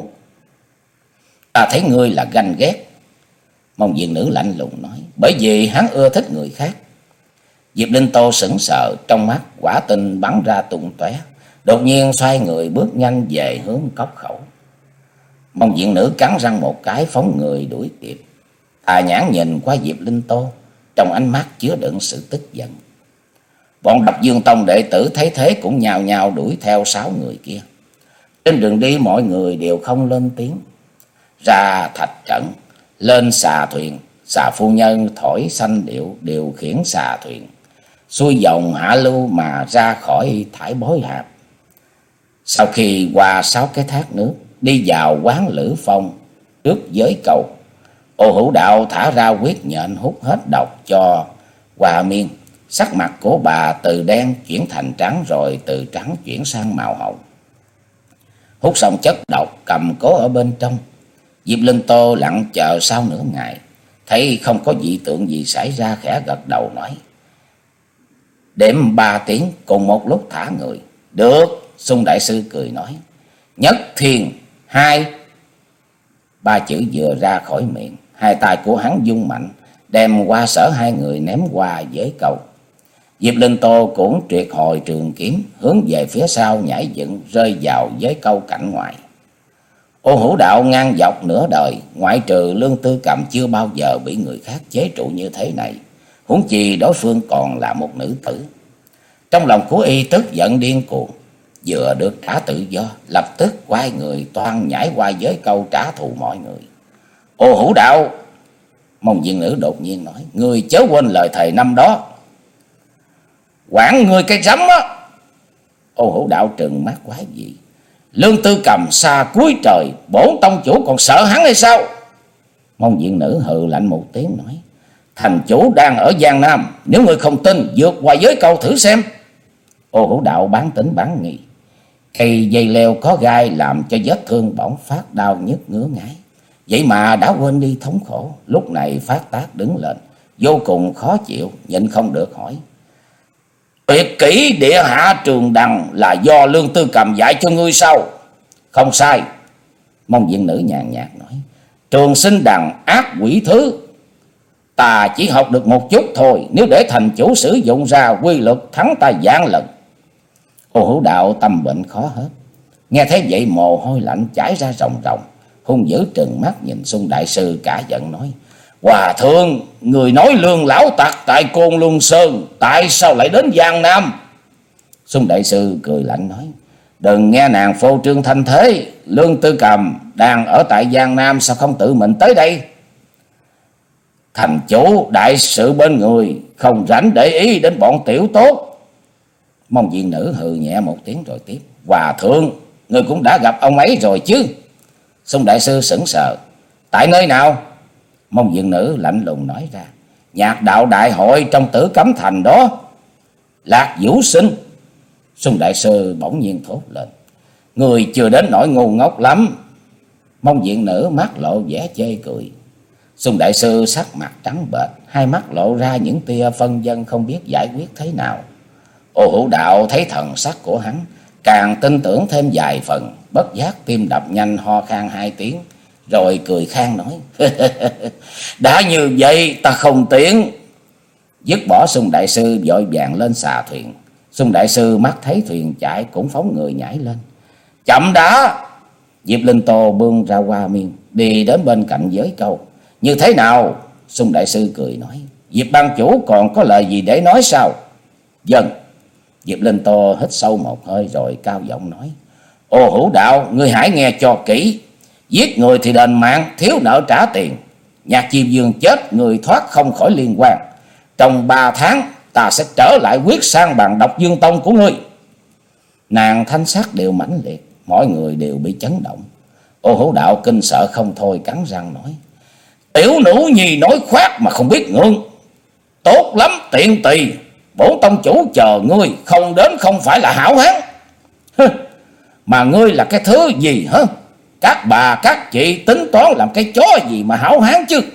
Ta thấy ngươi là ganh ghét. Mông diện nữ lạnh lùng nói: bởi vì hắn ưa thích người khác. Diệp Linh Tô sững sờ, trong mắt quả tinh bắn ra tung tóe, đột nhiên xoay người bước nhanh về hướng cốc khẩu. Mông diện nữ cắn răng một cái, phóng người đuổi kịp. Tà nhãn nhìn qua Diệp Linh Tô, trong ánh mắt chứa đựng sự tức giận. Bọn Độc Dương Tông đệ tử thấy thế cũng nhào nhào đuổi theo sáu người kia. Trên đường đi mọi người đều không lên tiếng. Ra thạch trận, lên xà thuyền, xà phu nhân thổi sanh điệu điều khiển xà thuyền, xuôi dòng hạ lưu mà ra khỏi thải bối hạp. Sau khi qua sáu cái thác nước, đi vào quán Lữ Phong trước giới cầu. Ô Hữu Đạo thả ra huyết nhện hút hết độc cho Hoa Miên. Sắc mặt của bà từ đen chuyển thành trắng, rồi từ trắng chuyển sang màu hồng. Hút xong chất độc cầm cố ở bên trong. Diệp Linh Tô lặng chờ sau nửa ngày, thấy không có dị tượng gì xảy ra, khẽ gật đầu nói: đếm ba tiếng cùng một lúc thả người. Được. Xung đại sư cười nói: nhất thiên hai. Ba chữ vừa ra khỏi miệng, hai tay của hắn vung mạnh, đem qua Sở hai người ném qua giới cầu. Diệp Linh Tô cũng triệt hồi trường kiếm, hướng về phía sau nhảy dựng, rơi vào giới câu cạnh ngoài. Ô Hữu Đạo ngang dọc nửa đời, ngoại trừ Lương Tư Cầm chưa bao giờ bị người khác chế trụ như thế này, huống chi đối phương còn là một nữ tử. Trong lòng của y tức giận điên cuồng, vừa được trả tự do, lập tức quay người toan nhảy qua giới câu trả thù mọi người. Ô Hữu Đạo! Mông diện nữ đột nhiên nói: ngươi chớ quên lời thề năm đó. Quản ngươi cái rắm á! Ô Hữu Đạo trừng mắt quái dị: Lương Tư Cầm xa cuối trời, bổn tông chủ còn sợ hắn hay sao? Mông diện nữ hừ lạnh một tiếng nói: thành chủ đang ở Giang Nam, nếu ngươi không tin vượt qua giới câu thử xem. Ô Hữu Đạo bán tính bán nghi. Cây dây leo có gai làm cho vết thương bỗng phát đau nhức ngứa ngáy, vậy mà đã quên đi thống khổ. Lúc này phát tác đứng lên, vô cùng khó chịu, nhịn không được hỏi: tuyệt kỹ địa hạ trường đằng là do Lương Tư Cầm dạy cho ngươi sao? Không sai. Mông diện nữ nhàn nhạt nói: trường sinh đằng ác quỷ thứ, ta chỉ học được một chút thôi, nếu để thành chủ sử dụng ra, quy lực thắng ta vạn lần. Ô Hữu Đạo tâm bệnh khó hết, nghe thấy vậy mồ hôi lạnh chảy ra ròng ròng, hung dữ trừng mắt nhìn Xung đại sư cả giận nói: Hòa thượng, người nói Lương lão tặc tại Côn Luân Sơn, tại sao lại đến Giang Nam? Xung đại sư cười lạnh nói, đừng nghe nàng phô trương thanh thế. Lương Tư Cầm đang ở tại Giang Nam, sao không tự mình tới đây? Thành chủ đại sự bên người, không rảnh để ý đến bọn tiểu tốt. Mông Diện Nữ hừ nhẹ một tiếng rồi tiếp, Hòa thượng, người cũng đã gặp ông ấy rồi chứ? Xung đại sư sững sờ, tại nơi nào? Mông Diện Nữ lạnh lùng nói ra, nhạc đạo đại hội trong Tử Cấm Thành đó. Lạc Vũ Sinh. Xung đại sư bỗng nhiên thốt lên, người chưa đến nỗi ngu ngốc lắm. Mông Diện Nữ mắt lộ vẻ chê cười. Xung đại sư sắc mặt trắng bệch, hai mắt lộ ra những tia phân vân không biết giải quyết thế nào. Ô Hữu Đạo thấy thần sắc của hắn, càng tin tưởng thêm vài phần, bất giác tim đập nhanh, ho khan hai tiếng, rồi cười khan nói, đã như vậy ta không tiến. Dứt bỏ Xung đại sư vội vàng lên xà thuyền. Xung đại sư mắt thấy thuyền chạy cũng phóng người nhảy lên. Chậm đã! Diệp Linh Tô bươn ra qua miên, đi đến bên cạnh giới câu, như thế nào? Xung đại sư cười nói, Diệp ban chủ còn có lời gì để nói sao? Vâng. Diệp Linh Tô hít sâu một hơi rồi cao giọng nói, Ô Hữu Đạo, ngươi hãy nghe cho kỹ. Giết người thì đền mạng, thiếu nợ trả tiền. Nhạc Diêm Vương chết, người thoát không khỏi liên quan. Trong ba tháng ta sẽ trở lại quyết sang bằng Độc Dương Tông của ngươi. Nàng thanh sắc đều mãnh liệt, mọi người đều bị chấn động. Ô Hữu Đạo kinh sợ không thôi, cắn răng nói, tiểu nữ nhi nói khoác mà không biết ngượng. Tốt lắm tiện tỳ, bổn tông chủ chờ ngươi, không đến không phải là hảo hán. Mà ngươi là cái thứ gì hả? Các bà các chị tính toán làm cái chó gì mà hảo hán chứ?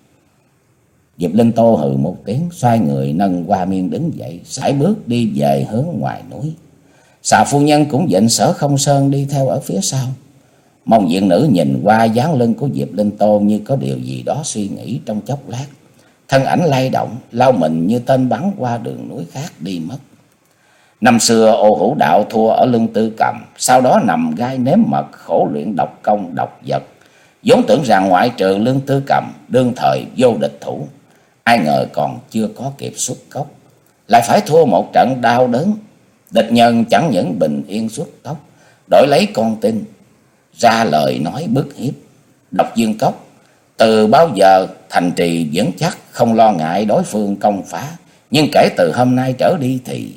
Diệp Linh Tô hừ một tiếng, xoay người nâng Hoa Miên đứng dậy, sải bước đi về hướng ngoài núi. Xà phu nhân cũng dịnh Sở Không Sơn đi theo ở phía sau. Mông Diện Nữ nhìn qua dáng lưng của Diệp Linh Tô như có điều gì đó suy nghĩ trong chốc lát. Thân ảnh lay động, lao mình như tên bắn qua đường núi khác đi mất. Năm xưa Ô Hữu Đạo thua ở Lương Tư Cầm, sau đó nằm gai nếm mật, khổ luyện độc công độc vật. Vốn tưởng rằng ngoại trừ Lương Tư Cầm, đương thời vô địch thủ. Ai ngờ còn chưa có kịp xuất cốc, lại phải thua một trận đau đớn. Địch nhân chẳng những bình yên xuất cốc, đổi lấy con tin, ra lời nói bức hiếp. Độc Dương Cốc từ bao giờ thành trì vững chắc, không lo ngại đối phương công phá. Nhưng kể từ hôm nay trở đi thì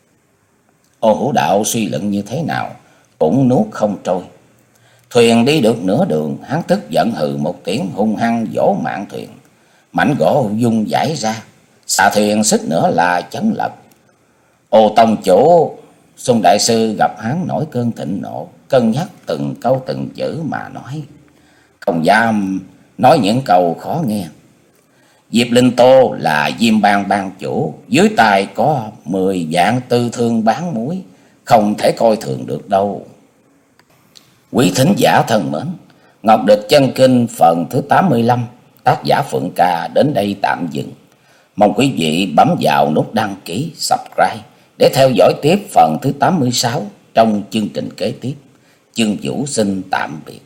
Ô Hữu Đạo suy luận như thế nào cũng nuốt không trôi. Thuyền đi được nửa đường, hắn tức giận hừ một tiếng, hung hăng vỗ mạn thuyền. Mảnh gỗ vung vãi ra, xà thuyền xích nữa là chấn lật. Ô tông chủ! Xung đại sư gặp hắn nổi cơn thịnh nộ, cân nhắc từng câu từng chữ mà nói, không dám nói những câu khó nghe. Diệp Linh Tô là Diêm Bang bang chủ, dưới tay có mười vạn tư thương bán muối, không thể coi thường được đâu. Quý thính giả thân mến, Ngọc Địch Chân Kinh phần thứ tám mươi lăm, tác giả Phượng Ca đến đây tạm dừng. Mong quý vị bấm vào nút đăng ký, subscribe để theo dõi tiếp phần thứ tám mươi sáu trong chương trình kế tiếp. Chương Vũ xin tạm biệt.